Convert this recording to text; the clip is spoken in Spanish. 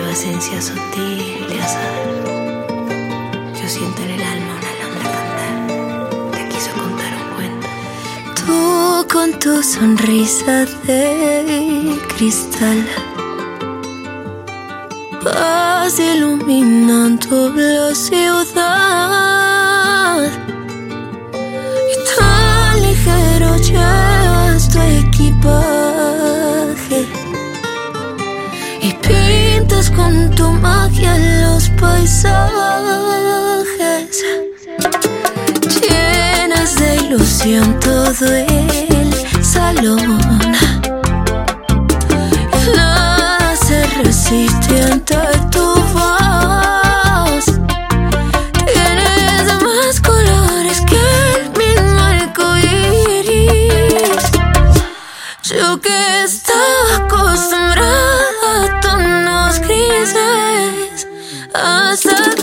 esencia sutil de azar. Yo siento en el alma una alondra cantar, te quiso contar un cuento. Tú con tu sonrisa de cristal vas iluminando la ciudad, y tan ligero llevas tu equipaje y pintas con tu magia los paisajes. Llenas de ilusión todo el salón, nada se resiste ante tu voz. Tienes más colores que el mismo arcoíris. Yo que estaba acostumbrada a tonos grises, hasta